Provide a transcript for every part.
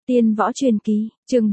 Tiên võ truyền kỳ, chương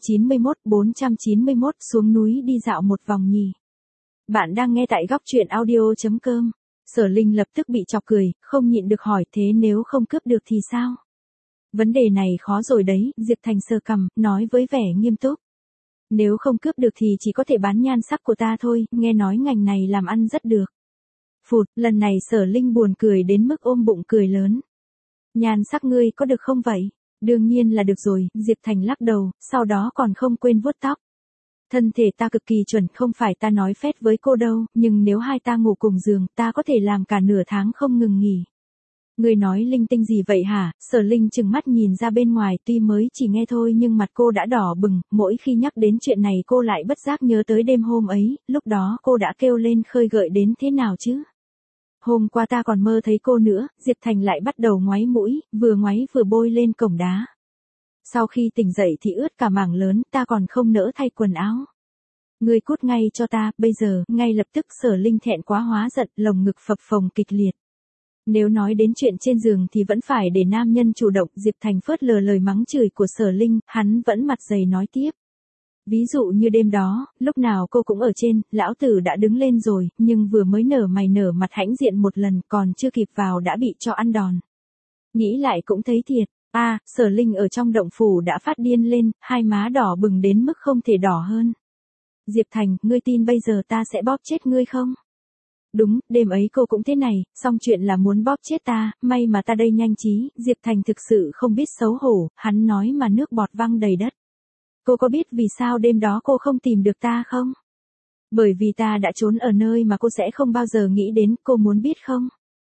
491 xuống núi đi dạo một vòng nhì. Bạn đang nghe tại góc truyện audio.com. Sở Linh lập tức bị chọc cười, không nhịn được hỏi thế nếu không cướp được thì sao? Vấn đề này khó rồi đấy, Diệp Thành sờ cằm, nói với vẻ nghiêm túc. Nếu không cướp được thì chỉ có thể bán nhan sắc của ta thôi, nghe nói ngành này làm ăn rất được. Phụt, lần này Sở Linh buồn cười đến mức ôm bụng cười lớn. Nhan sắc ngươi có được không vậy? Đương nhiên là được rồi, Diệp Thành lắc đầu, sau đó còn không quên vuốt tóc. Thân thể ta cực kỳ chuẩn, không phải ta nói phét với cô đâu, nhưng nếu hai ta ngủ cùng giường, ta có thể làm cả nửa tháng không ngừng nghỉ. Ngươi nói linh tinh gì vậy hả? Sở Linh trừng mắt nhìn ra bên ngoài, tuy mới chỉ nghe thôi nhưng mặt cô đã đỏ bừng, mỗi khi nhắc đến chuyện này cô lại bất giác nhớ tới đêm hôm ấy, lúc đó cô đã kêu lên khơi gợi đến thế nào chứ? Hôm qua ta còn mơ thấy cô nữa, Diệp Thành lại bắt đầu ngoáy mũi, vừa ngoáy vừa bôi lên cổng đá. Sau khi tỉnh dậy thì ướt cả mảng lớn, ta còn không nỡ thay quần áo. Ngươi cút ngay cho ta, bây giờ, ngay lập tức. Sở Linh thẹn quá hóa giận, lồng ngực phập phồng kịch liệt. Nếu nói đến chuyện trên giường thì vẫn phải để nam nhân chủ động. Diệp Thành phớt lờ lời mắng chửi của Sở Linh, hắn vẫn mặt dày nói tiếp. Ví dụ như đêm đó, lúc nào cô cũng ở trên, lão tử đã đứng lên rồi, nhưng vừa mới nở mày nở mặt hãnh diện một lần, còn chưa kịp vào đã bị cho ăn đòn. Nghĩ lại cũng thấy thiệt. Sở Linh ở trong động phủ đã phát điên lên, hai má đỏ bừng đến mức không thể đỏ hơn. Diệp Thành, ngươi tin bây giờ ta sẽ bóp chết ngươi không? Đúng, đêm ấy cô cũng thế này, xong chuyện là muốn bóp chết ta, may mà ta đây nhanh trí. Diệp Thành thực sự không biết xấu hổ, hắn nói mà nước bọt văng đầy đất. Cô có biết vì sao đêm đó cô không tìm được ta không? Bởi vì ta đã trốn ở nơi mà cô sẽ không bao giờ nghĩ đến, cô muốn biết không?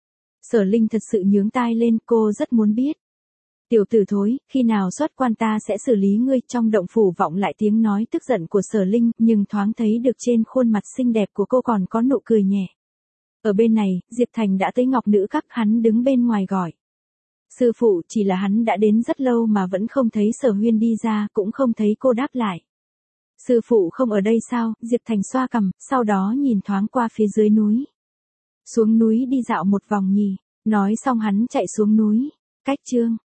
Sở Linh thật sự nhướng tai lên, cô rất muốn biết. Tiểu tử thối, khi nào xuất quan ta sẽ xử lý ngươi. Trong động phủ vọng lại tiếng nói tức giận của Sở Linh, nhưng thoáng thấy được trên khuôn mặt xinh đẹp của cô còn có nụ cười nhẹ. Ở bên này, Diệp Thành đã tới Ngọc Nữ Các, hắn đứng bên ngoài gọi. Sư phụ, chỉ là hắn đã đến rất lâu mà vẫn không thấy Sở Huyên đi ra, cũng không thấy cô đáp lại. Sư phụ không ở đây sao? Diệp Thành xoa cằm, sau đó nhìn thoáng qua phía dưới núi. Xuống núi đi dạo một vòng nhì, nói xong hắn chạy xuống núi. Cách chương